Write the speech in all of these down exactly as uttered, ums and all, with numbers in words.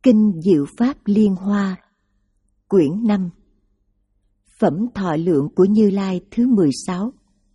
Kinh Diệu Pháp Liên Hoa, quyển năm, Phẩm Thọ Lượng của Như Lai thứ mười sáu.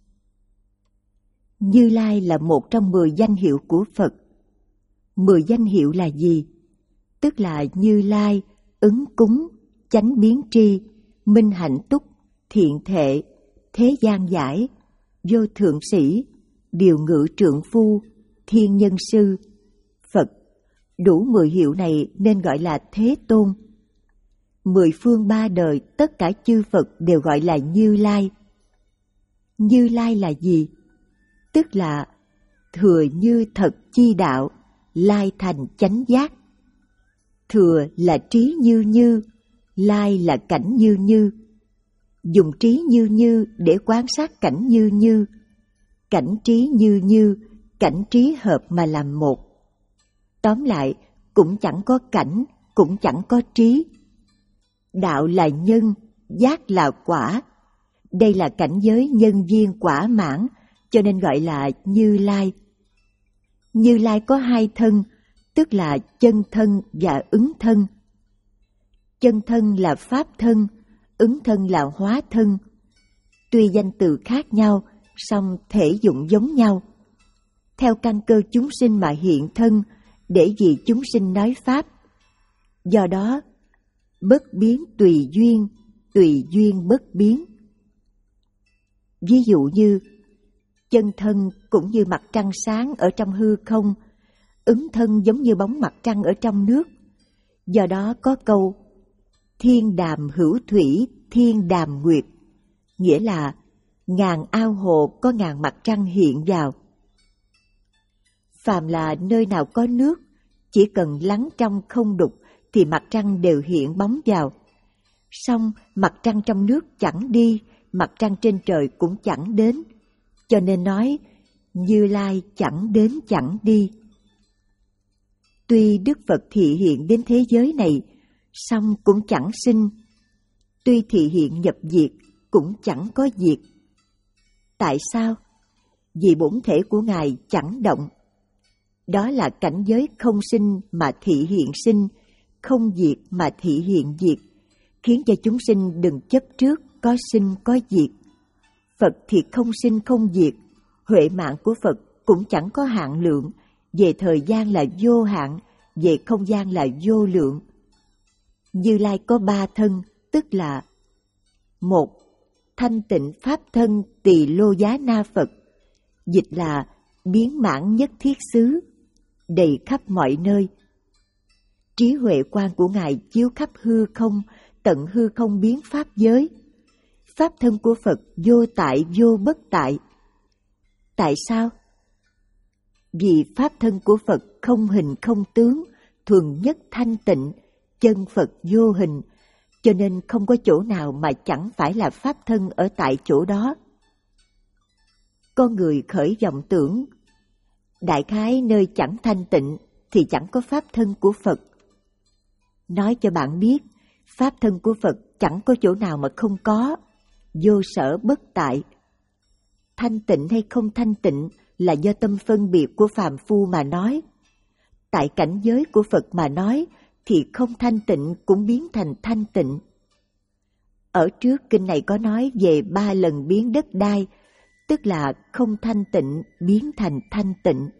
Như Lai là một trong mười danh hiệu của Phật. Mười danh hiệu là gì? Tức là Như Lai, ứng cúng, chánh biến tri, minh hạnh túc, thiện thệ, thế gian giải, vô thượng sĩ, điều ngự trượng phu, thiên nhân sư, Phật. Đủ mười hiệu này nên gọi là Thế Tôn. Mười phương ba đời tất cả chư Phật đều gọi là Như Lai. Như Lai là gì? Tức là thừa như thật chi đạo, lai thành chánh giác. Thừa là trí như như, lai là cảnh như như. Dùng trí như như để quan sát cảnh như như. Cảnh trí như như, cảnh trí hợp mà làm một. Tóm lại, cũng chẳng có cảnh, cũng chẳng có trí. Đạo là nhân, giác là quả. Đây là cảnh giới nhân duyên quả mãn, cho nên gọi là Như Lai. Như Lai có hai thân, tức là chân thân và ứng thân. Chân thân là pháp thân, ứng thân là hóa thân. Tuy danh từ khác nhau, song thể dụng giống nhau. Theo căn cơ chúng sinh mà hiện thân, để vì chúng sinh nói pháp. Do đó, bất biến tùy duyên, tùy duyên bất biến. Ví dụ như, chân thân cũng như mặt trăng sáng ở trong hư không, ứng thân giống như bóng mặt trăng ở trong nước. Do đó có câu, thiên đàm hữu thủy, thiên đàm nguyệt, nghĩa là ngàn ao hồ có ngàn mặt trăng hiện vào. Phàm là nơi nào có nước, chỉ cần lắng trong không đục thì mặt trăng đều hiện bóng vào. Song mặt trăng trong nước chẳng đi, mặt trăng trên trời cũng chẳng đến, cho nên nói Như Lai chẳng đến chẳng đi. Tuy Đức Phật thị hiện đến thế giới này, song cũng chẳng sinh. Tuy thị hiện nhập diệt, cũng chẳng có diệt. Tại sao? Vì bổn thể của Ngài chẳng động. Đó là cảnh giới không sinh mà thị hiện sinh, không diệt mà thị hiện diệt, khiến cho chúng sinh đừng chấp trước có sinh có diệt. Phật thì không sinh không diệt, huệ mạng của Phật cũng chẳng có hạn lượng, về thời gian là vô hạn, về không gian là vô lượng. Như Lai có ba thân, tức là: một. Thanh tịnh pháp thân Tỳ Lô Giá Na Phật, dịch là biến mãn nhất thiết xứ, đầy khắp mọi nơi. Trí huệ quan của Ngài chiếu khắp hư không, tận hư không biến pháp giới. Pháp thân của Phật vô tại vô bất tại. Tại sao? Vì pháp thân của Phật không hình không tướng, thuần nhất thanh tịnh, chân Phật vô hình, cho nên không có chỗ nào mà chẳng phải là pháp thân ở tại chỗ đó. Con người khởi vọng tưởng, đại khái nơi chẳng thanh tịnh thì chẳng có pháp thân của Phật. Nói cho bạn biết, pháp thân của Phật chẳng có chỗ nào mà không có, vô sở bất tại. Thanh tịnh hay không thanh tịnh là do tâm phân biệt của phàm phu mà nói. Tại cảnh giới của Phật mà nói thì không thanh tịnh cũng biến thành thanh tịnh. Ở trước kinh này có nói về ba lần biến đất đai, tức là không thanh tịnh biến thành thanh tịnh.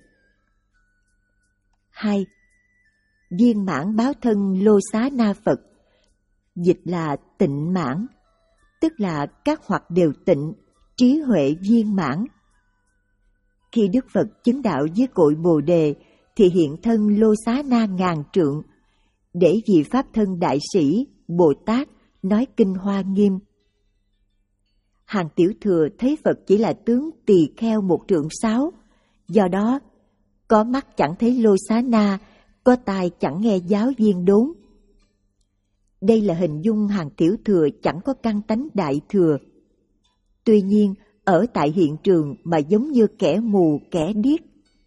Hai. Viên mãn báo thân Lô Xá Na Phật, dịch là tịnh mãn, tức là các hoặc đều tịnh, trí huệ viên mãn. Khi Đức Phật chứng đạo dưới cội Bồ Đề thì hiện thân Lô Xá Na ngàn trượng, để vì pháp thân đại sĩ, Bồ Tát nói kinh Hoa Nghiêm. Hàng tiểu thừa thấy Phật chỉ là tướng tỳ kheo một trượng sáu, do đó có mắt chẳng thấy Lô Xá Na, có tai chẳng nghe giáo viên đốn. Đây là hình dung hàng tiểu thừa chẳng có căn tánh đại thừa. Tuy nhiên, ở tại hiện trường mà giống như kẻ mù kẻ điếc.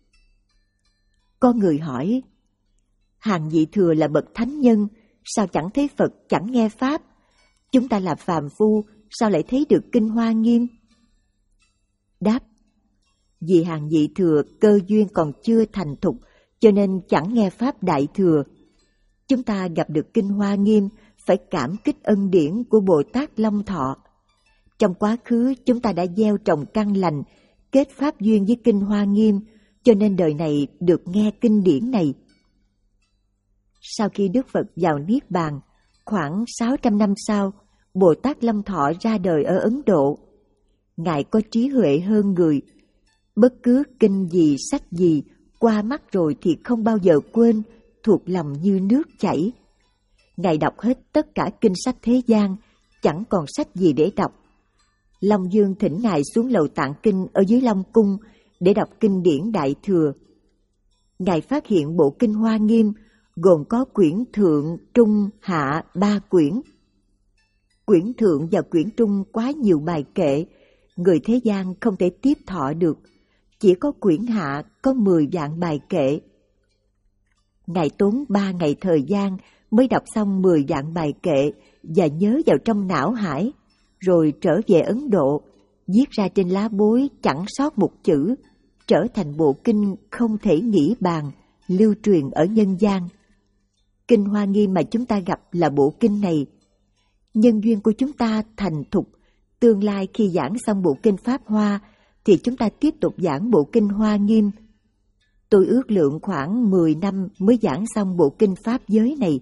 Có người hỏi, hàng nhị thừa là bậc thánh nhân, sao chẳng thấy Phật, chẳng nghe Pháp? Chúng ta là phàm phu, sao lại thấy được kinh Hoa Nghiêm? Đáp, vì hàng nhị thừa cơ duyên còn chưa thành thục, cho nên chẳng nghe Pháp đại thừa. chúng ta gặp được Kinh Hoa Nghiêm phải cảm kích ân điển của Bồ Tát Long Thọ. Trong quá khứ chúng ta đã gieo trồng căn lành, kết pháp duyên với Kinh Hoa Nghiêm, cho nên đời này được nghe kinh điển này. Sau khi Đức Phật vào Niết Bàn, khoảng sáu trăm năm sau, Bồ Tát Long Thọ ra đời ở Ấn Độ. Ngài có trí huệ hơn người. Bất cứ kinh gì, sách gì, qua mắt rồi thì không bao giờ quên, thuộc lòng như nước chảy. Ngài đọc hết tất cả kinh sách thế gian, chẳng còn sách gì để đọc. Long Dương thỉnh Ngài xuống lầu Tạng Kinh ở dưới Long Cung để đọc kinh điển Đại Thừa. Ngài phát hiện bộ Kinh Hoa Nghiêm gồm có quyển thượng, trung, hạ ba quyển. Quyển thượng và quyển trung quá nhiều bài kệ, người thế gian không thể tiếp thọ được. Chỉ có quyển hạ có mười vạn bài kệ. Ngài tốn ba ngày thời gian mới đọc xong mười vạn bài kệ và nhớ vào trong não hải, rồi trở về Ấn Độ, viết ra trên lá bối chẳng sót một chữ, trở thành bộ kinh không thể nghĩ bàn, lưu truyền ở nhân gian. Kinh Hoa Nghiêm mà chúng ta gặp là bộ kinh này. Nhân duyên của chúng ta thành thục, tương lai khi giảng xong bộ kinh Pháp Hoa thì chúng ta tiếp tục giảng bộ kinh Hoa Nghiêm. Tôi ước lượng khoảng mười năm mới giảng xong bộ kinh Pháp Giới này.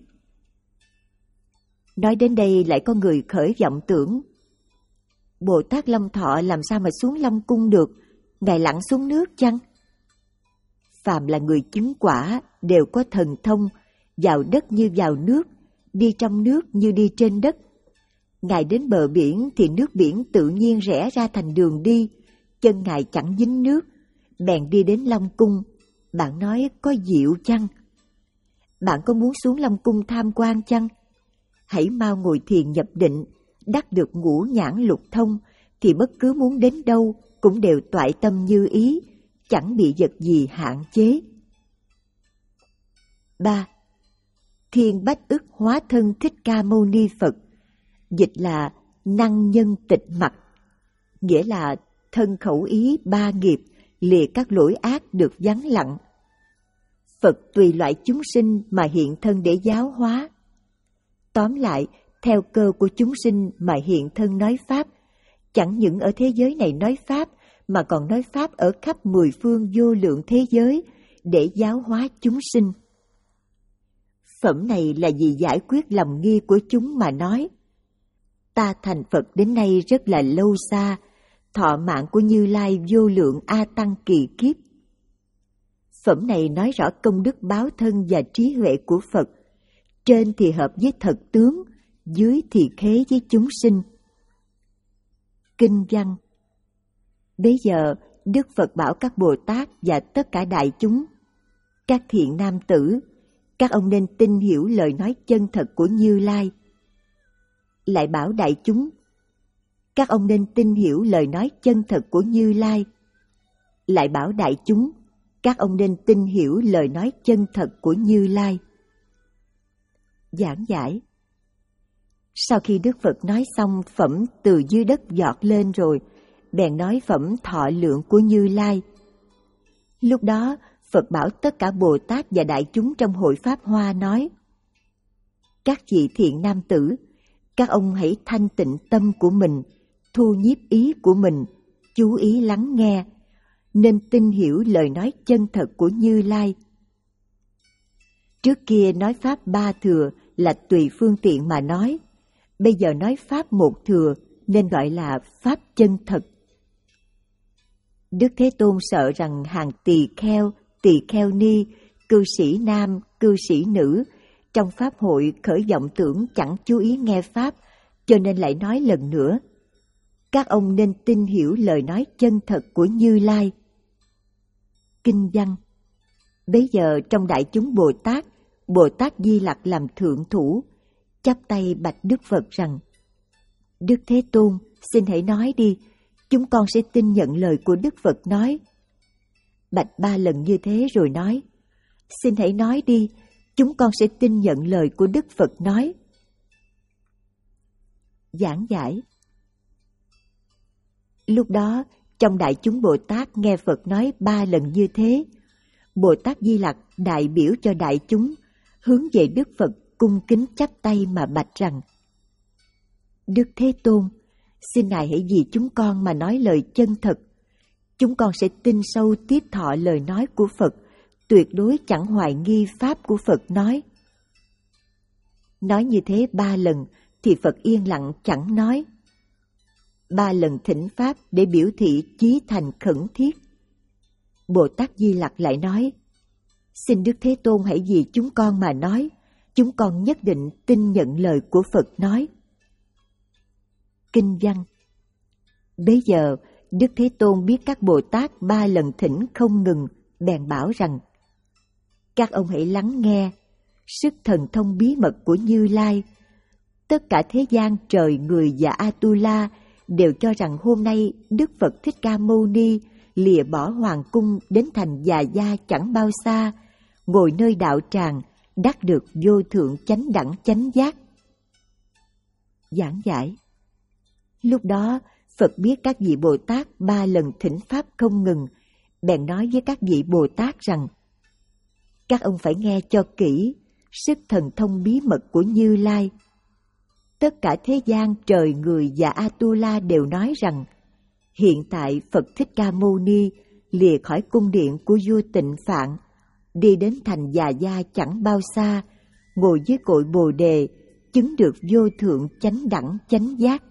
Nói đến đây lại có người khởi vọng tưởng: Bồ Tát Long Thọ làm sao mà xuống Long Cung được, Ngài lặn xuống nước chăng? Phàm là người chứng quả đều có thần thông, vào đất như vào nước, đi trong nước như đi trên đất. Ngài đến bờ biển thì nước biển tự nhiên rẽ ra thành đường đi, chân Ngài chẳng dính nước, bèn đi đến Long Cung. Bạn nói có diệu chăng? Bạn có muốn xuống Long Cung tham quan chăng? Hãy mau ngồi thiền nhập định, đắc được ngũ nhãn lục thông, thì bất cứ muốn đến đâu cũng đều toại tâm như ý, chẳng bị vật gì hạn chế. ba. Thiên Bách Ức Hóa Thân Thích Ca Mâu Ni Phật, dịch là năng nhân tịch mặt, nghĩa là thân khẩu ý ba nghiệp, lìa các lỗi ác được vắng lặng. Phật tùy loại chúng sinh mà hiện thân để giáo hóa. Tóm lại, theo cơ của chúng sinh mà hiện thân nói Pháp, chẳng những ở thế giới này nói Pháp, mà còn nói Pháp ở khắp mười phương vô lượng thế giới để giáo hóa chúng sinh. Phẩm này là vì giải quyết lầm nghi của chúng mà nói. Ta thành Phật đến nay rất là lâu xa, thọ mạng của Như Lai vô lượng A Tăng kỳ kiếp. Phẩm này nói rõ công đức báo thân và trí huệ của Phật, trên thì hợp với thật tướng, dưới thì khế với chúng sinh. Kinh văn. Bấy giờ, Đức Phật bảo các Bồ Tát và tất cả đại chúng: các thiện nam tử, các ông nên tin hiểu lời nói chân thật của Như Lai. Lại bảo đại chúng: các ông nên tin hiểu lời nói chân thật của Như Lai. Lại bảo đại chúng: các ông nên tin hiểu lời nói chân thật của Như Lai. Giảng giải. Sau khi Đức Phật nói xong phẩm từ dưới đất giọt lên rồi, bèn nói phẩm thọ lượng của Như Lai. Lúc đó, Phật bảo tất cả Bồ Tát và đại chúng trong hội Pháp Hoa nói: các vị thiện nam tử, các ông hãy thanh tịnh tâm của mình, thu nhiếp ý của mình, chú ý lắng nghe, nên tin hiểu lời nói chân thật của Như Lai. Trước kia nói Pháp ba thừa là tùy phương tiện mà nói, bây giờ nói Pháp một thừa nên gọi là Pháp chân thật. Đức Thế Tôn sợ rằng hàng tỳ kheo, tỳ kheo ni, cư sĩ nam, cư sĩ nữ trong Pháp hội khởi vọng tưởng chẳng chú ý nghe Pháp, cho nên lại nói lần nữa: các ông nên tin hiểu lời nói chân thật của Như Lai. Kinh văn. Bấy giờ trong đại chúng Bồ Tát, Bồ Tát Di Lặc làm thượng thủ, chắp tay bạch Đức Phật rằng: Đức Thế Tôn, xin hãy nói đi, chúng con sẽ tin nhận lời của Đức Phật nói. Bạch ba lần như thế rồi nói: xin hãy nói đi, chúng con sẽ tin nhận lời của Đức Phật nói. Giảng giải. Lúc đó, trong đại chúng Bồ Tát nghe Phật nói ba lần như thế, Bồ Tát Di Lặc đại biểu cho đại chúng, hướng về Đức Phật cung kính chắp tay mà bạch rằng: Đức Thế Tôn, xin Ngài hãy vì chúng con mà nói lời chân thật. Chúng con sẽ tin sâu tiếp thọ lời nói của Phật, tuyệt đối chẳng hoài nghi pháp của Phật nói. Nói như thế ba lần thì Phật yên lặng chẳng nói. Ba lần thỉnh pháp để biểu thị chí thành khẩn thiết. Bồ Tát Di Lặc lại nói: Xin Đức Thế Tôn hãy vì chúng con mà nói, chúng con nhất định tin nhận lời của Phật nói. Kinh văn. Bấy giờ Đức Thế Tôn biết các Bồ Tát ba lần thỉnh không ngừng, bèn bảo rằng: Các ông hãy lắng nghe, sức thần thông bí mật của Như Lai. Tất cả thế gian trời, người và Atula đều cho rằng hôm nay Đức Phật Thích Ca Mâu Ni lìa bỏ hoàng cung đến thành Già Gia chẳng bao xa, ngồi nơi đạo tràng, đắc được vô thượng chánh đẳng chánh giác. Giảng giải. Lúc đó Phật biết các vị Bồ Tát ba lần thỉnh pháp không ngừng, bèn nói với các vị Bồ Tát rằng: Các ông phải nghe cho kỹ sức thần thông bí mật của Như Lai. Tất cả thế gian trời, người và Atula đều nói rằng hiện tại Phật Thích Ca Mâu Ni lìa khỏi cung điện của vua Tịnh Phạn, đi đến thành Già Gia chẳng bao xa, ngồi dưới cội Bồ Đề, chứng được vô thượng chánh đẳng chánh giác.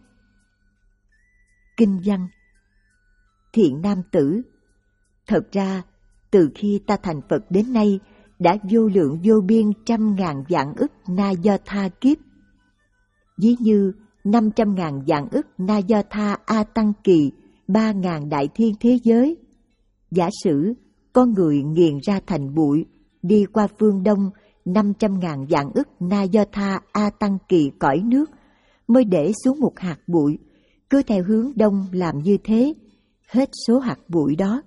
Kinh văn. Thiện nam tử, thật ra từ khi ta thành Phật đến nay đã vô lượng vô biên trăm ngàn vạn ức na do tha kiếp. Ví như năm trăm ngàn vạn ức na do tha A Tăng Kỳ, ba ngàn đại thiên thế giới. Giả sử con người nghiền ra thành bụi, đi qua phương Đông năm trăm ngàn vạn ức na do tha A Tăng Kỳ cõi nước, mới để xuống một hạt bụi, cứ theo hướng đông làm như thế, hết số hạt bụi đó.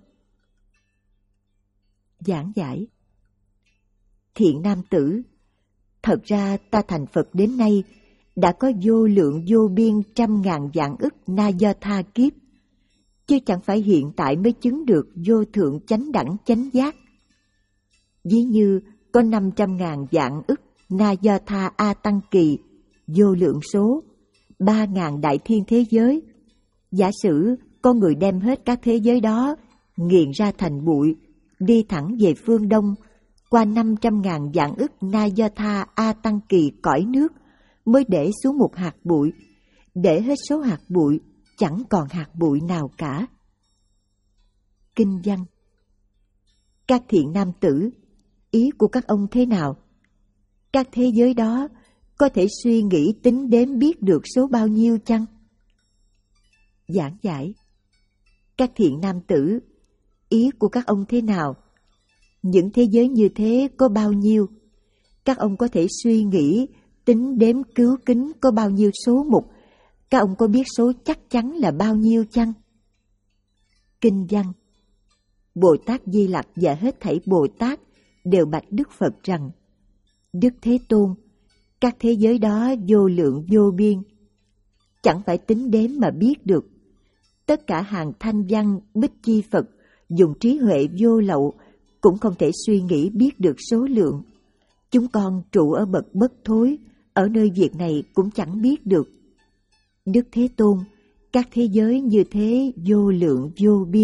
Giảng giải. Thiện nam tử, thật ra ta thành Phật đến nay đã có vô lượng vô biên trăm ngàn vạn ức na do tha kiếp, chứ chẳng phải hiện tại mới chứng được vô thượng chánh đẳng chánh giác. Ví như có năm trăm ngàn vạn ức na do tha A Tăng Kỳ, vô lượng số, ba ngàn đại thiên thế giới. Giả sử con người đem hết các thế giới đó, nghiền ra thành bụi, đi thẳng về phương Đông, qua năm trăm ngàn vạn ức na do tha A Tăng Kỳ cõi nước, mới để xuống một hạt bụi, để hết số hạt bụi, chẳng còn hạt bụi nào cả. Kinh văn. Các thiện nam tử, ý của các ông thế nào? Các thế giới đó có thể suy nghĩ tính đếm biết được số bao nhiêu chăng? Giảng giải. Các thiện nam tử, ý của các ông thế nào? Những thế giới như thế có bao nhiêu? Các ông có thể suy nghĩ, tính đếm cứu kính có bao nhiêu số mục? Các ông có biết số chắc chắn là bao nhiêu chăng? Kinh văn. Bồ Tát Di Lặc và hết thảy Bồ Tát đều bạch Đức Phật rằng: Đức Thế Tôn, các thế giới đó vô lượng vô biên, chẳng phải tính đếm mà biết được. Tất cả hàng thanh văn bích chi Phật dùng trí huệ vô lậu cũng không thể suy nghĩ biết được số lượng. Chúng con trụ ở bậc bất thối, ở nơi việc này cũng chẳng biết được. Đức Thế Tôn, các thế giới như thế vô lượng vô biên.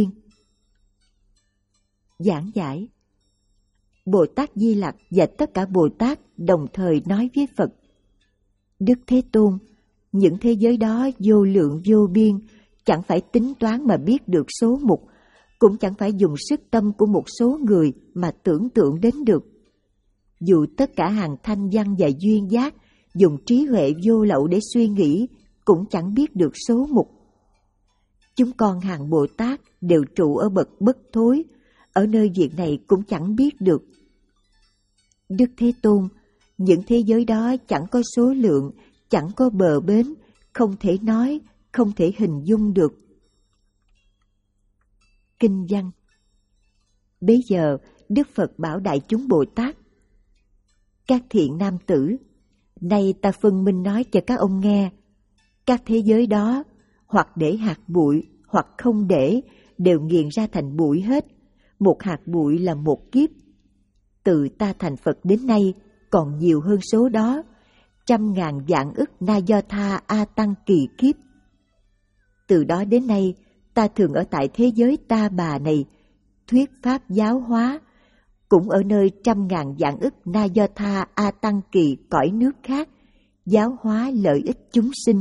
Giảng giải. Bồ Tát Di Lặc và tất cả Bồ Tát đồng thời nói với Phật: Đức Thế Tôn, những thế giới đó vô lượng vô biên, chẳng phải tính toán mà biết được số mục, cũng chẳng phải dùng sức tâm của một số người mà tưởng tượng đến được. Dù tất cả hàng thanh văn và duyên giác dùng trí huệ vô lậu để suy nghĩ, cũng chẳng biết được số mục. Chúng con hàng Bồ Tát đều trụ ở bậc bất thối, ở nơi việc này cũng chẳng biết được. Đức Thế Tôn, những thế giới đó chẳng có số lượng, chẳng có bờ bến, không thể nói, không thể hình dung được. Kinh văn. Bấy giờ Đức Phật bảo đại chúng Bồ Tát: Các thiện nam tử, nay ta phân minh nói cho các ông nghe, các thế giới đó hoặc để hạt bụi hoặc không để, đều nghiền ra thành bụi hết. Một hạt bụi là một kiếp. Từ ta thành Phật đến nay, còn nhiều hơn số đó, trăm ngàn vạn ức na do tha a tăng kỳ kiếp. Từ đó đến nay, ta thường ở tại thế giới ta bà này, thuyết pháp giáo hóa, cũng ở nơi trăm ngàn vạn ức na do tha a tăng kỳ cõi nước khác, giáo hóa lợi ích chúng sinh.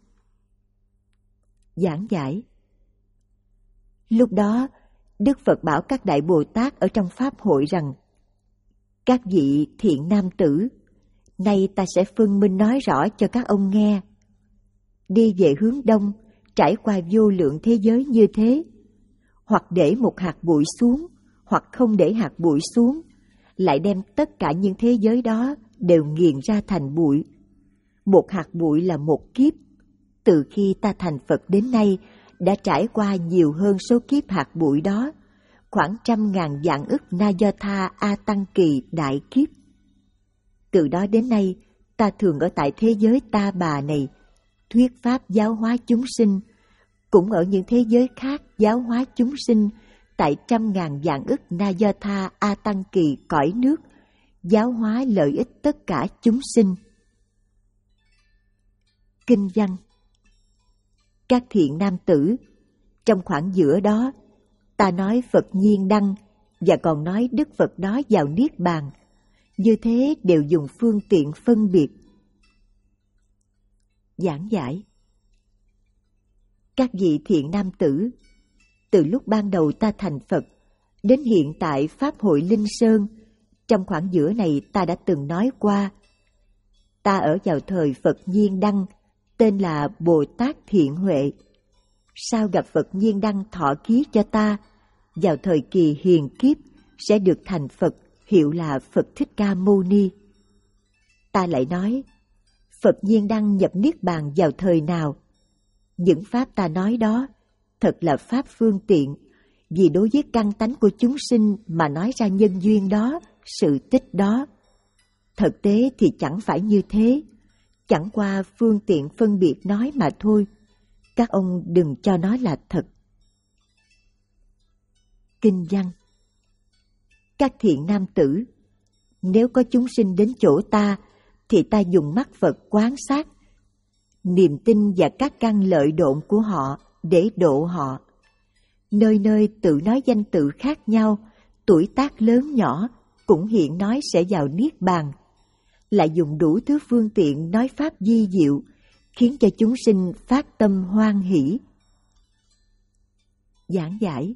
Giảng giải. Lúc đó, Đức Phật bảo các Đại Bồ Tát ở trong Pháp hội rằng: các vị thiện nam tử, nay ta sẽ phân minh nói rõ cho các ông nghe. Đi về hướng đông, trải qua vô lượng thế giới như thế, hoặc để một hạt bụi xuống, hoặc không để hạt bụi xuống, lại đem tất cả những thế giới đó đều nghiền ra thành bụi. Một hạt bụi là một kiếp. Từ khi ta thành Phật đến nay, đã trải qua nhiều hơn số kiếp hạt bụi đó, khoảng trăm ngàn vạn ức na do tha a tăng kỳ đại kiếp. Từ đó đến nay, ta thường ở tại thế giới ta bà này, thuyết pháp giáo hóa chúng sinh, cũng ở những thế giới khác giáo hóa chúng sinh, tại trăm ngàn vạn ức na do tha a tăng kỳ cõi nước, giáo hóa lợi ích tất cả chúng sinh. Kinh văn. Các thiện nam tử, trong khoảng giữa đó, ta nói Phật nhiên đăng, và còn nói Đức Phật đó vào Niết Bàn, như thế đều dùng phương tiện phân biệt. Giảng giải. Các vị thiện nam tử, từ lúc ban đầu ta thành Phật, đến hiện tại Pháp hội Linh Sơn, trong khoảng giữa này ta đã từng nói qua, ta ở vào thời Phật nhiên đăng, tên là Bồ Tát Thiện Huệ. Sau gặp Phật nhiên đăng thọ ký cho ta, vào thời kỳ hiền kiếp sẽ được thành Phật, hiệu là Phật Thích Ca Mâu Ni. Ta lại nói, Phật nhiên đăng nhập Niết Bàn vào thời nào? Những pháp ta nói đó thật là pháp phương tiện, vì đối với căn tánh của chúng sinh mà nói ra nhân duyên đó, sự tích đó. Thực tế thì chẳng phải như thế, chẳng qua phương tiện phân biệt nói mà thôi. Các ông đừng cho nó là thật. Kinh văn. Các thiện nam tử, nếu có chúng sinh đến chỗ ta, thì ta dùng mắt Phật quán sát, niềm tin và các căn lợi độn của họ để độ họ. Nơi nơi tự nói danh tự khác nhau, tuổi tác lớn nhỏ cũng hiện nói sẽ vào Niết Bàn, lại dùng đủ thứ phương tiện nói pháp vi diệu, khiến cho chúng sinh phát tâm hoan hỷ. Giảng giải.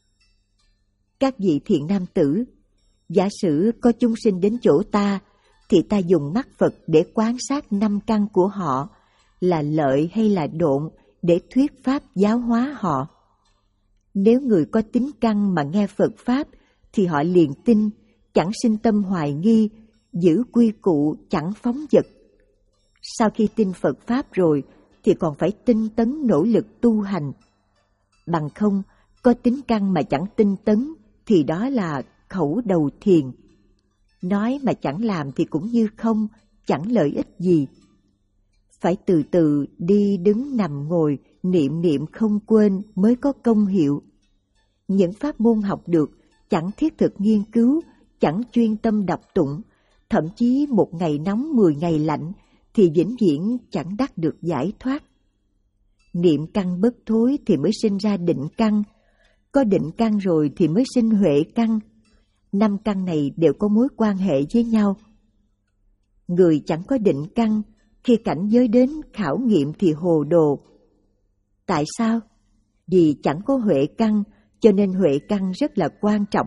Các vị thiện nam tử, giả sử có chúng sinh đến chỗ ta, thì ta dùng mắt Phật để quan sát năm căn của họ, là lợi hay là độn, để thuyết pháp giáo hóa họ. Nếu người có tín căn mà nghe Phật Pháp, thì họ liền tin, chẳng sinh tâm hoài nghi, giữ quy củ chẳng phóng dật. Sau khi tin Phật Pháp rồi, thì còn phải tinh tấn nỗ lực tu hành. Bằng không, có tín căn mà chẳng tinh tấn, thì đó là khẩu đầu thiền. Nói mà chẳng làm thì cũng như không, chẳng lợi ích gì. Phải từ từ đi đứng nằm ngồi, niệm niệm không quên mới có công hiệu. Những pháp môn học được, chẳng thiết thực nghiên cứu, chẳng chuyên tâm đọc tụng, thậm chí một ngày nóng mười ngày lạnh, thì vĩnh viễn chẳng đắc được giải thoát. Niệm căn bất thối thì mới sinh ra định căn, có định căn rồi thì mới sinh huệ căn. Năm căn này đều có mối quan hệ với nhau. Người chẳng có định căn, khi cảnh giới đến khảo nghiệm thì hồ đồ. Tại sao? Vì chẳng có huệ căn, cho nên huệ căn rất là quan trọng.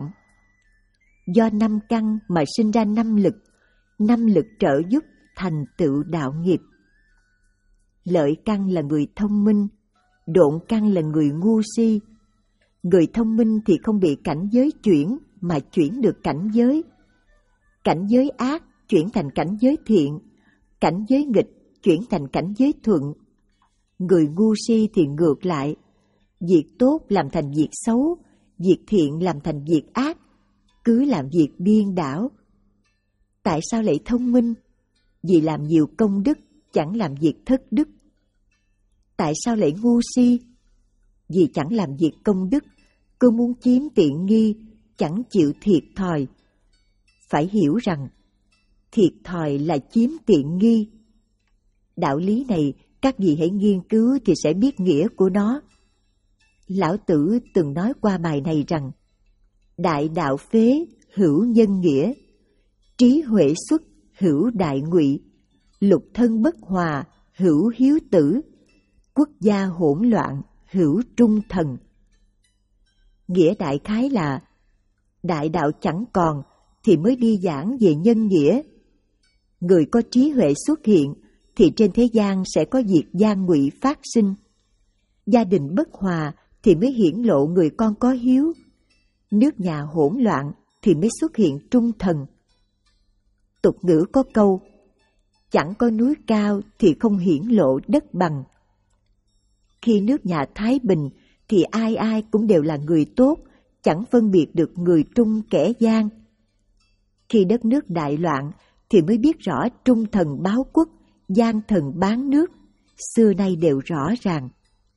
Do năm căn mà sinh ra năm lực, năm lực trợ giúp thành tựu đạo nghiệp. Lợi căn là người thông minh, độn căn là người ngu si. Người thông minh thì không bị cảnh giới chuyển, mà chuyển được cảnh giới. Cảnh giới ác chuyển thành cảnh giới thiện, cảnh giới nghịch chuyển thành cảnh giới thuận. Người ngu si thì ngược lại, việc tốt làm thành việc xấu, việc thiện làm thành việc ác, cứ làm việc điên đảo. Tại sao lại thông minh? Vì làm nhiều công đức, chẳng làm việc thất đức. Tại sao lại ngu si? Vì chẳng làm việc công đức, cứ muốn chiếm tiện nghi, chẳng chịu thiệt thòi. Phải hiểu rằng, thiệt thòi là chiếm tiện nghi. Đạo lý này các vị hãy nghiên cứu thì sẽ biết nghĩa của nó. Lão Tử từng nói qua bài này rằng: đại đạo phế, hữu nhân nghĩa; trí huệ xuất, hữu đại ngụy; lục thân bất hòa, hữu hiếu tử; quốc gia hỗn loạn, hữu trung thần. Nghĩa đại khái là đại đạo chẳng còn thì mới đi giảng về nhân nghĩa. Người có trí huệ xuất hiện thì trên thế gian sẽ có việc gian ngụy phát sinh. Gia đình bất hòa thì mới hiển lộ người con có hiếu. Nước nhà hỗn loạn thì mới xuất hiện trung thần. Tục ngữ có câu: chẳng có núi cao thì không hiển lộ đất bằng. Khi nước nhà thái bình thì ai ai cũng đều là người tốt, chẳng phân biệt được người trung kẻ gian. Khi đất nước đại loạn thì mới biết rõ trung thần báo quốc, gian thần bán nước, xưa nay đều rõ ràng.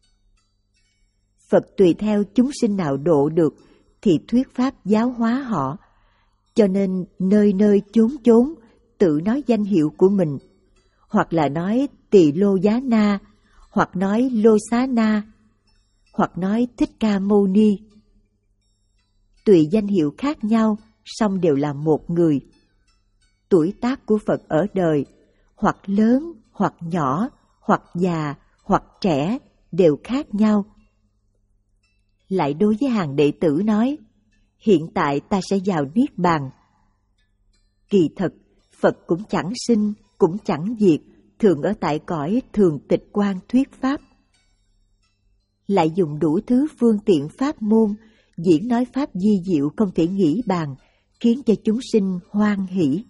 Phật tùy theo chúng sinh nào độ được thì thuyết pháp giáo hóa họ, cho nên nơi nơi chốn chốn tự nói danh hiệu của mình, hoặc là nói Tỳ Lô Giá Na, hoặc nói Lô Xá Na, hoặc nói Thích Ca Mâu Ni. Tùy danh hiệu khác nhau, song đều là một người. Tuổi tác của Phật ở đời, hoặc lớn, hoặc nhỏ, hoặc già, hoặc trẻ, đều khác nhau. Lại đối với hàng đệ tử nói: hiện tại ta sẽ vào Niết Bàn. Kỳ thật, Phật cũng chẳng sinh, cũng chẳng diệt, thường ở tại cõi thường tịch quan thuyết pháp. Lại dùng đủ thứ phương tiện pháp môn, diễn nói pháp di diệu không thể nghĩ bàn, khiến cho chúng sinh hoan hỷ.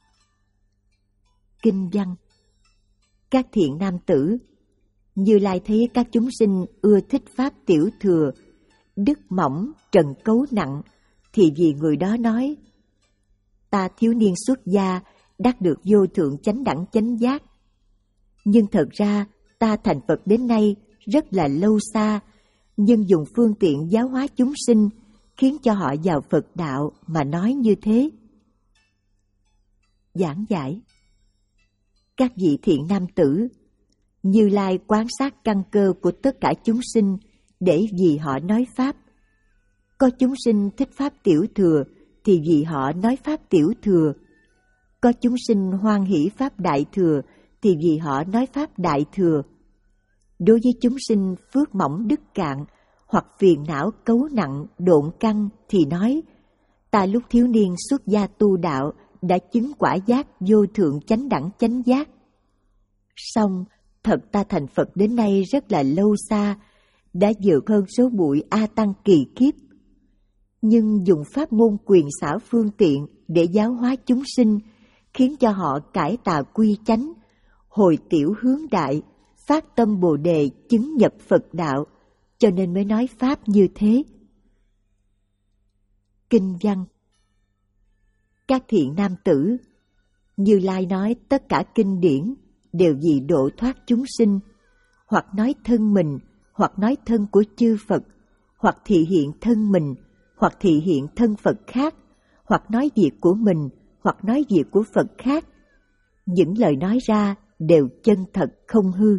Kinh văn: các thiện nam tử, Như Lai thấy các chúng sinh ưa thích pháp tiểu thừa, đức mỏng, trần cấu nặng, thì vì người đó nói: ta thiếu niên xuất gia, đắc được vô thượng chánh đẳng chánh giác. Nhưng thật ra ta thành Phật đến nay rất là lâu xa, nhưng dùng phương tiện giáo hóa chúng sinh, khiến cho họ vào Phật đạo mà nói như thế. Giảng giải: các vị thiện nam tử, Như Lai quan sát căn cơ của tất cả chúng sinh để vì họ nói pháp. Có chúng sinh thích pháp tiểu thừa thì vì họ nói pháp tiểu thừa. Có chúng sinh hoan hỷ pháp đại thừa thì vì họ nói pháp đại thừa. Đối với chúng sinh phước mỏng đức cạn, hoặc phiền não cấu nặng độn căn thì nói: ta lúc thiếu niên xuất gia tu đạo đã chứng quả giác vô thượng chánh đẳng chánh giác. Song thật ta thành Phật đến nay rất là lâu xa, đã vượt hơn số bụi A Tăng kỳ kiếp. Nhưng dùng pháp môn quyền xảo phương tiện để giáo hóa chúng sinh, khiến cho họ cải tà quy chánh, hồi tiểu hướng đại, phát tâm Bồ đề chứng nhập Phật đạo, cho nên mới nói pháp như thế. Kinh văn: các thiện nam tử, Như Lai nói tất cả kinh điển đều vì độ thoát chúng sinh, hoặc nói thân mình, hoặc nói thân của chư Phật, hoặc thị hiện thân mình, hoặc thị hiện thân Phật khác, hoặc nói việc của mình, hoặc nói việc của Phật khác. Những lời nói ra đều chân thật không hư.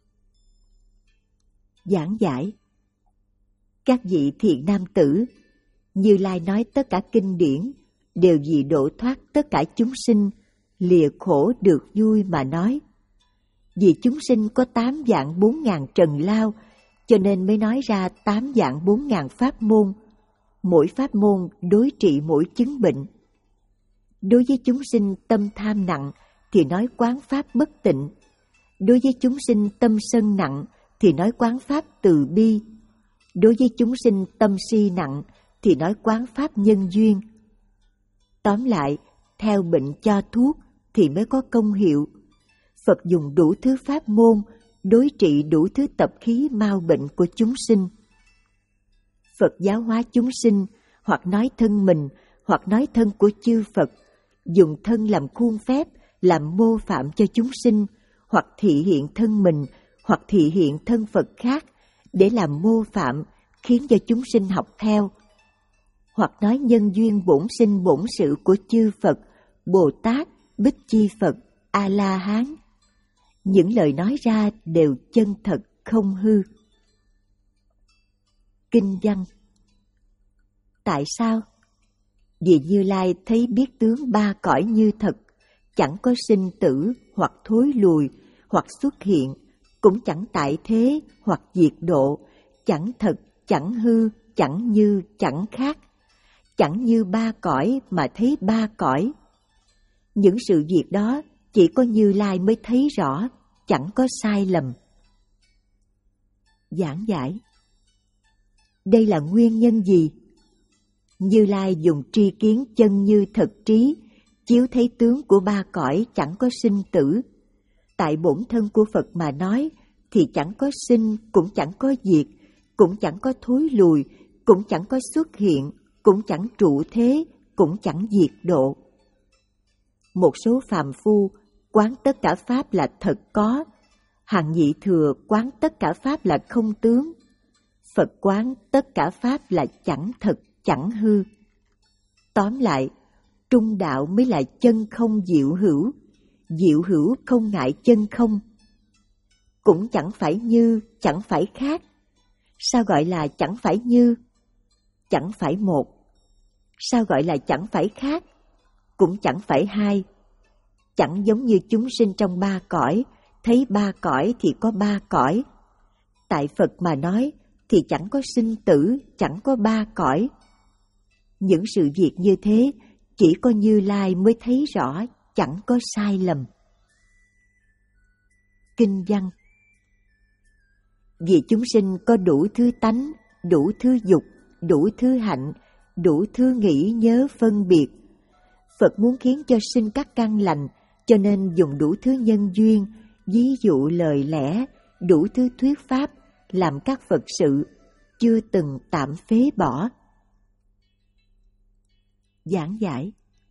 Giảng giải: các vị thiện nam tử, Như Lai nói tất cả kinh điển đều vì độ thoát tất cả chúng sinh, lìa khổ được vui mà nói. Vì chúng sinh có tám vạn bốn ngàn trần lao, cho nên mới nói ra tám vạn bốn ngàn pháp môn, mỗi pháp môn đối trị mỗi chứng bệnh. Đối với chúng sinh tâm tham nặng thì nói quán pháp bất tịnh. Đối với chúng sinh tâm sân nặng thì nói quán pháp từ bi. Đối với chúng sinh tâm si nặng thì nói quán pháp nhân duyên. Tóm lại, theo bệnh cho thuốc thì mới có công hiệu. Phật dùng đủ thứ pháp môn đối trị đủ thứ tập khí mau bệnh của chúng sinh. Phật giáo hóa chúng sinh, hoặc nói thân mình, hoặc nói thân của chư Phật, dùng thân làm khuôn phép, làm mô phạm cho chúng sinh, hoặc thị hiện thân mình, hoặc thị hiện thân Phật khác, để làm mô phạm, khiến cho chúng sinh học theo. Hoặc nói nhân duyên bổn sinh bổn sự của chư Phật, Bồ Tát, Bích Chi Phật, A-la-hán. Những lời nói ra đều chân thật không hư. Kinh văn. Tại sao? Vì Như Lai thấy biết tướng ba cõi như thật, chẳng có sinh tử hoặc thối lùi hoặc xuất hiện, cũng chẳng tại thế hoặc diệt độ, chẳng thật, chẳng hư, chẳng như, chẳng khác. Chẳng như ba cõi mà thấy ba cõi. Những sự việc đó chỉ có Như Lai mới thấy rõ, chẳng có sai lầm. Giảng giải. Đây là nguyên nhân gì? Như Lai dùng tri kiến chân như thật trí, chiếu thấy tướng của ba cõi chẳng có sinh tử. Tại bổn thân của Phật mà nói, thì chẳng có sinh, cũng chẳng có diệt, cũng chẳng có thối lùi, cũng chẳng có xuất hiện, cũng chẳng trụ thế, cũng chẳng diệt độ. Một số phàm phu quán tất cả pháp là thật có, hàng nhị thừa quán tất cả pháp là không tướng, Phật quán tất cả pháp là chẳng thật, chẳng hư. Tóm lại, trung đạo mới là chân không diệu hữu, diệu hữu không ngại chân không. Cũng chẳng phải như, chẳng phải khác. Sao gọi là chẳng phải như? Chẳng phải một. Sao gọi là chẳng phải khác? Cũng chẳng phải hai. Chẳng giống như chúng sinh trong ba cõi, thấy ba cõi thì có ba cõi. Tại Phật mà nói thì chẳng có sinh tử, chẳng có ba cõi. Những sự việc như thế chỉ có Như Lai mới thấy rõ, chẳng có sai lầm. Kinh văn. Vì chúng sinh có đủ thứ tánh, đủ thứ dục, đủ thứ hạnh, đủ thứ nghĩ nhớ phân biệt. Phật muốn khiến cho sinh các căn lành, cho nên dùng đủ thứ nhân duyên, ví dụ lời lẽ, đủ thứ thuyết pháp, làm các Phật sự, chưa từng tạm phế bỏ. Giảng giải.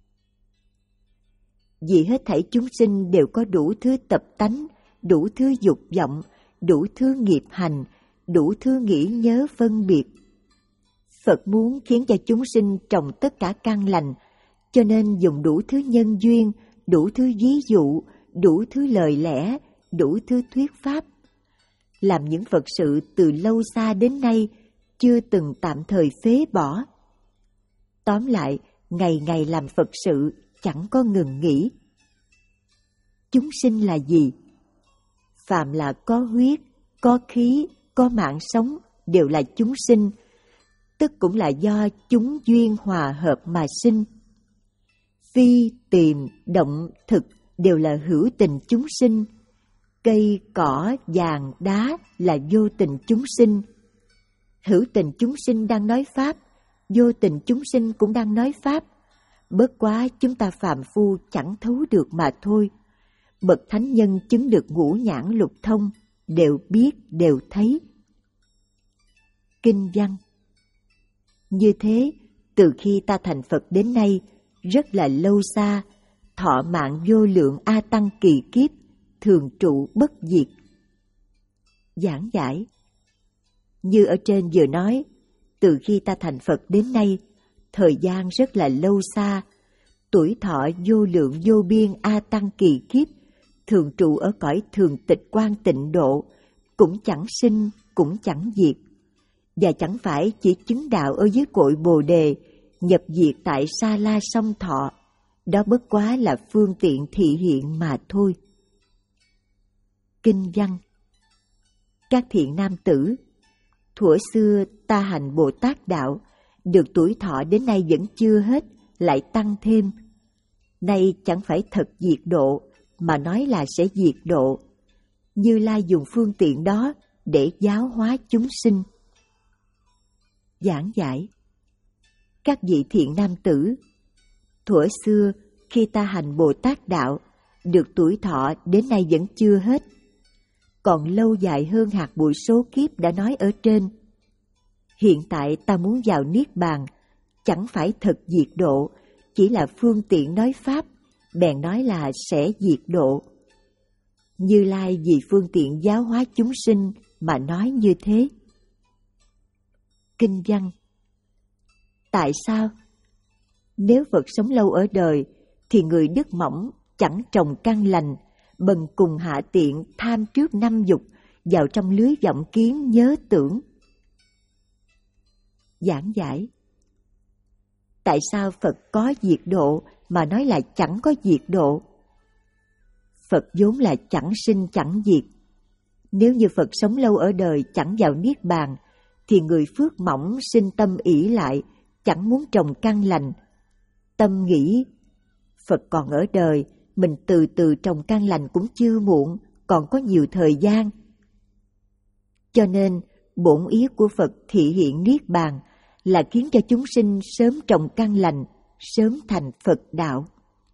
Vì hết thảy chúng sinh đều có đủ thứ tập tánh, đủ thứ dục vọng, đủ thứ nghiệp hành, đủ thứ nghĩ nhớ phân biệt. Phật muốn khiến cho chúng sinh trồng tất cả căn lành, cho nên dùng đủ thứ nhân duyên, đủ thứ ví dụ, đủ thứ lời lẽ, đủ thứ thuyết pháp, làm những Phật sự từ lâu xa đến nay, chưa từng tạm thời phế bỏ. Tóm lại, ngày ngày làm Phật sự, chẳng có ngừng nghỉ. Chúng sinh là gì? Phàm là có huyết, có khí, có mạng sống, đều là chúng sinh, tức cũng là do chúng duyên hòa hợp mà sinh. Phi, tìm, động, thực đều là hữu tình chúng sinh. Cây, cỏ, vàng, đá là vô tình chúng sinh. Hữu tình chúng sinh đang nói Pháp, vô tình chúng sinh cũng đang nói Pháp. Bất quá chúng ta phàm phu chẳng thấu được mà thôi. Bậc thánh nhân chứng được ngũ nhãn lục thông, đều biết, đều thấy. Kinh văn. Như thế, từ khi ta thành Phật đến nay, rất là lâu xa, thọ mạng vô lượng A Tăng kỳ kiếp, thường trụ bất diệt. Giảng giải. Như ở trên vừa nói, từ khi ta thành Phật đến nay, thời gian rất là lâu xa, tuổi thọ vô lượng vô biên A Tăng kỳ kiếp, thường trụ ở cõi thường tịch quan tịnh độ, cũng chẳng sinh, cũng chẳng diệt. Và chẳng phải chỉ chứng đạo ở dưới cội Bồ Đề, nhập diệt tại Sa La Song Thọ, đó bất quá là phương tiện thị hiện mà thôi. Kinh văn. Các thiện nam tử, thuở xưa ta hành Bồ Tát đạo, được tuổi thọ đến nay vẫn chưa hết, lại tăng thêm. Nay chẳng phải thật diệt độ, mà nói là sẽ diệt độ. Như Lai dùng phương tiện đó để giáo hóa chúng sinh. Giảng giải. Các vị thiện nam tử, thuở xưa khi ta hành Bồ Tát đạo, được tuổi thọ đến nay vẫn chưa hết, còn lâu dài hơn hạt bụi số kiếp đã nói ở trên. Hiện tại ta muốn vào Niết Bàn, chẳng phải thật diệt độ, chỉ là phương tiện nói Pháp, bèn nói là sẽ diệt độ. Như Lai vì phương tiện giáo hóa chúng sinh mà nói như thế. Kinh văn. Tại sao? Nếu Phật sống lâu ở đời, thì người đức mỏng, chẳng trồng căn lành, bần cùng hạ tiện tham trước năm dục, vào trong lưới vọng kiến nhớ tưởng. Giảng giải. Tại sao Phật có diệt độ mà nói là chẳng có diệt độ? Phật vốn là chẳng sinh chẳng diệt. Nếu như Phật sống lâu ở đời chẳng vào niết bàn, thì người phước mỏng sinh tâm ỷ lại, chẳng muốn trồng căn lành. Tâm nghĩ, Phật còn ở đời, mình từ từ trồng căn lành cũng chưa muộn, còn có nhiều thời gian. Cho nên, bổn ý của Phật thị hiện niết bàn là khiến cho chúng sinh sớm trồng căn lành, sớm thành Phật đạo.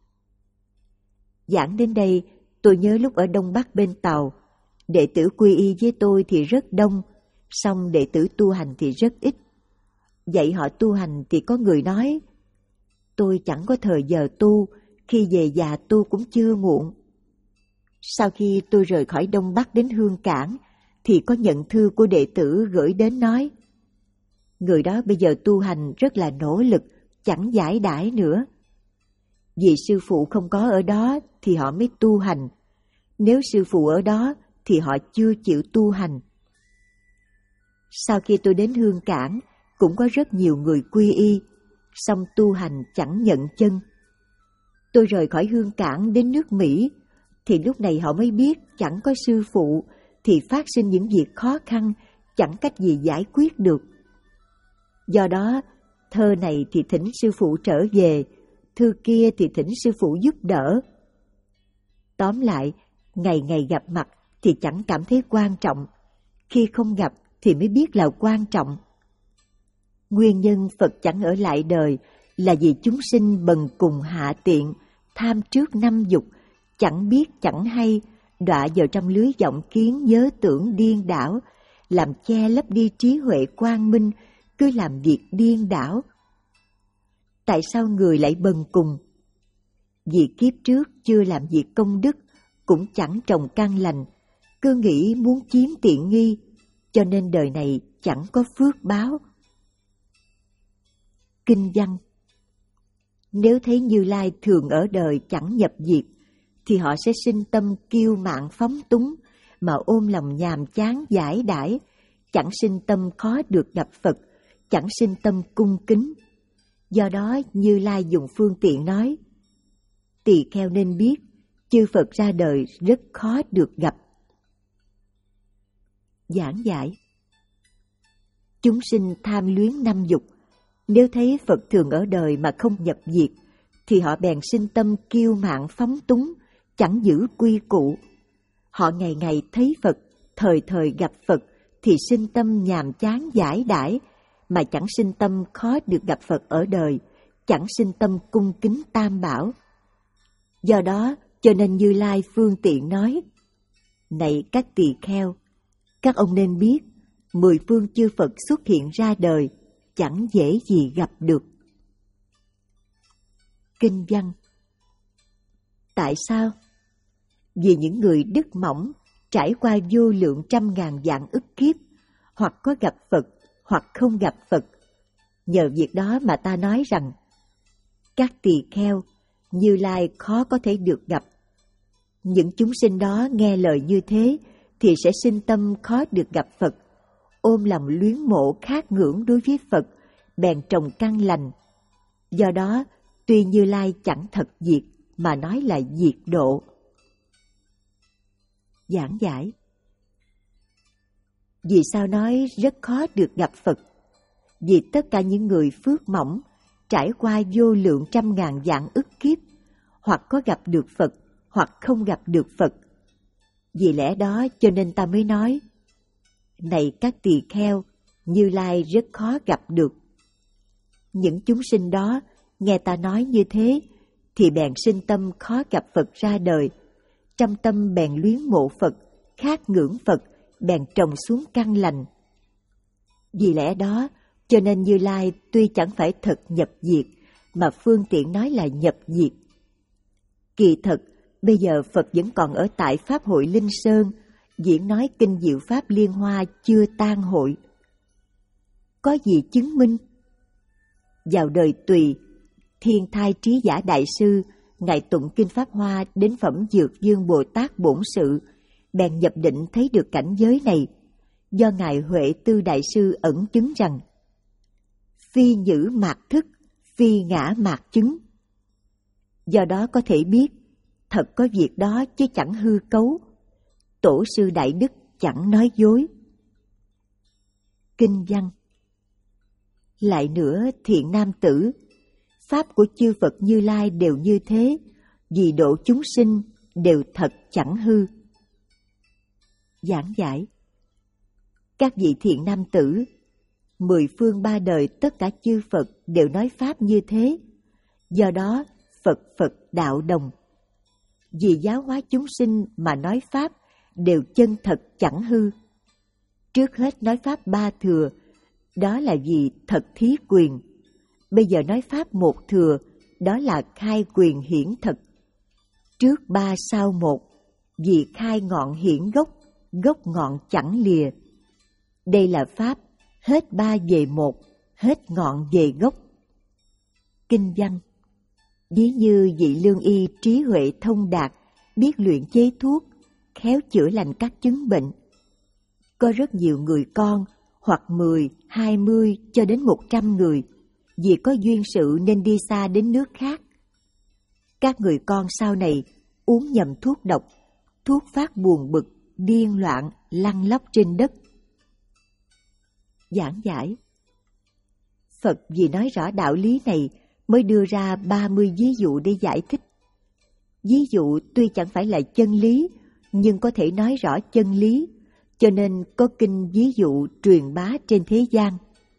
Giảng đến đây, tôi nhớ lúc ở Đông Bắc bên Tàu, đệ tử quy y với tôi thì rất đông, song đệ tử tu hành thì rất ít. Dạy họ tu hành thì có người nói, tôi chẳng có thời giờ tu, khi về già tu cũng chưa muộn. Sau khi tôi rời khỏi Đông Bắc đến Hương Cảng, thì có nhận thư của đệ tử gửi đến nói, người đó bây giờ tu hành rất là nỗ lực, chẳng giải đãi nữa. Vì sư phụ không có ở đó thì họ mới tu hành. Nếu sư phụ ở đó thì họ chưa chịu tu hành. Sau khi tôi đến Hương Cảng, cũng có rất nhiều người quy y, song tu hành chẳng nhận chân. Tôi rời khỏi Hương Cảng đến nước Mỹ, thì lúc này họ mới biết chẳng có sư phụ thì phát sinh những việc khó khăn, chẳng cách gì giải quyết được. Do đó, thơ này thì thỉnh sư phụ trở về, thư kia thì thỉnh sư phụ giúp đỡ. Tóm lại, ngày ngày gặp mặt thì chẳng cảm thấy quan trọng, khi không gặp thì mới biết là quan trọng. Nguyên nhân Phật chẳng ở lại đời là vì chúng sinh bần cùng hạ tiện, tham trước năm dục, chẳng biết chẳng hay, đọa vào trong lưới vọng kiến nhớ tưởng điên đảo, làm che lấp đi trí huệ quang minh, cứ làm việc điên đảo. Tại sao người lại bần cùng? Vì kiếp trước chưa làm việc công đức, cũng chẳng trồng căn lành, cứ nghĩ muốn chiếm tiện nghi, cho nên đời này chẳng có phước báo. Kinh văn. Nếu thấy Như Lai thường ở đời chẳng nhập diệt, thì họ sẽ sinh tâm kiêu mạn phóng túng, mà ôm lòng nhàm chán giải đãi, chẳng sinh tâm khó được gặp Phật, chẳng sinh tâm cung kính. Do đó Như Lai dùng phương tiện nói, tỳ kheo nên biết, chư Phật ra đời rất khó được gặp. Giảng giải. Chúng sinh tham luyến năm dục, nếu thấy Phật thường ở đời mà không nhập diệt, thì họ bèn sinh tâm kiêu mạn phóng túng, chẳng giữ quy củ. Họ ngày ngày thấy Phật, thời thời gặp Phật, thì sinh tâm nhàm chán giải đãi, mà chẳng sinh tâm khó được gặp Phật ở đời, chẳng sinh tâm cung kính Tam Bảo. Do đó, cho nên Như Lai phương tiện nói, này các tỳ kheo, các ông nên biết, mười phương chư Phật xuất hiện ra đời, chẳng dễ gì gặp được. Kinh văn. Tại sao? Vì những người đức mỏng, trải qua vô lượng trăm ngàn vạn ức kiếp, hoặc có gặp Phật, hoặc không gặp Phật. Nhờ việc đó mà ta nói rằng, các tỳ kheo, Như Lai khó có thể được gặp. Những chúng sinh đó nghe lời như thế, thì sẽ sinh tâm khó được gặp Phật, ôm lòng luyến mộ khát ngưỡng đối với Phật, bèn trồng căn lành. Do đó, tuy Như Lai chẳng thật diệt, mà nói là diệt độ. Giảng giải. Vì sao nói rất khó được gặp Phật? Vì tất cả những người phước mỏng, trải qua vô lượng trăm ngàn vạn ức kiếp, hoặc có gặp được Phật, hoặc không gặp được Phật. Vì lẽ đó cho nên ta mới nói, này các tỳ kheo, Như Lai rất khó gặp được. Những chúng sinh đó nghe ta nói như thế, thì bèn sinh tâm khó gặp Phật ra đời, trong tâm bèn luyến mộ Phật, khát ngưỡng Phật, bèn trồng xuống căn lành. Vì lẽ đó, cho nên Như Lai tuy chẳng phải thật nhập diệt, mà phương tiện nói là nhập diệt. Kỳ thật, bây giờ Phật vẫn còn ở tại Pháp hội Linh Sơn, diễn nói kinh diệu Pháp Liên Hoa chưa tan hội. Có gì chứng minh? Vào đời Tùy, Thiên Thai Trí Giả Đại Sư Ngài tụng kinh Pháp Hoa đến phẩm Dược Dương Bồ Tát Bổn Sự, bèn nhập định thấy được cảnh giới này, do Ngài Huệ Tư Đại Sư ẩn chứng rằng phi nhữ mạt thức, phi ngã mạt chứng. Do đó có thể biết, thật có việc đó chứ chẳng hư cấu. Tổ sư Đại Đức chẳng nói dối. Kinh văn. Lại nữa, thiện nam tử, pháp của chư Phật Như Lai đều như thế, vì độ chúng sinh đều thật chẳng hư. Giảng giải. Các vị thiện nam tử, mười phương ba đời tất cả chư Phật đều nói pháp như thế, do đó Phật Phật đạo đồng. Vì giáo hóa chúng sinh mà nói pháp đều chân thật chẳng hư. Trước hết nói pháp ba thừa, đó là vì thật thí quyền. Bây giờ nói pháp một thừa, đó là khai quyền hiển thật. Trước ba sau một, vì khai ngọn hiển gốc, gốc ngọn chẳng lìa. Đây là pháp hết ba về một, hết ngọn về gốc. Kinh văn. Ví như vị lương y trí huệ thông đạt, biết luyện chế thuốc, khéo chữa lành các chứng bệnh. Có rất nhiều người con, hoặc mười, hai mươi cho đến một trăm người, vì có duyên sự nên đi xa đến nước khác. Các người con sau này uống nhầm thuốc độc, thuốc phát buồn bực, điên loạn, lăn lóc trên đất. Giảng giải. Phật vì nói rõ đạo lý này mới đưa ra ba mươi ví dụ để giải thích. Ví dụ tuy chẳng phải là chân lý, nhưng có thể nói rõ chân lý, cho nên có kinh ví dụ truyền bá trên thế gian.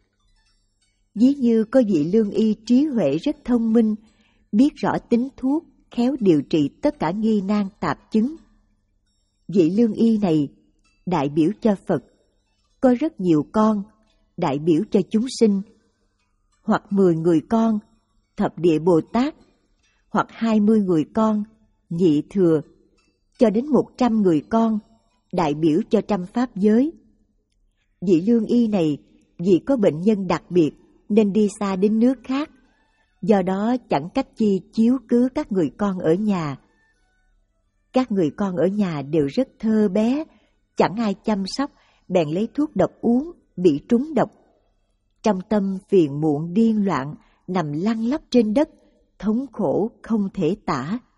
Ví như có vị lương y trí huệ rất thông minh, biết rõ tính thuốc, khéo điều trị tất cả nghi nan tạp chứng. Vị lương y này đại biểu cho Phật, có rất nhiều con, đại biểu cho chúng sinh, hoặc mười người con, thập địa Bồ Tát, hoặc hai mươi người con, nhị thừa, cho đến một trăm người con, đại biểu cho trăm pháp giới. Vị lương y này vì có bệnh nhân đặc biệt nên đi xa đến nước khác, do đó chẳng cách chi chiếu cứu các người con ở nhà. Các người con ở nhà đều rất thơ bé, chẳng ai chăm sóc, bèn lấy thuốc độc uống, bị trúng độc. Trong tâm phiền muộn điên loạn, nằm lăn lóc trên đất, thống khổ không thể tả.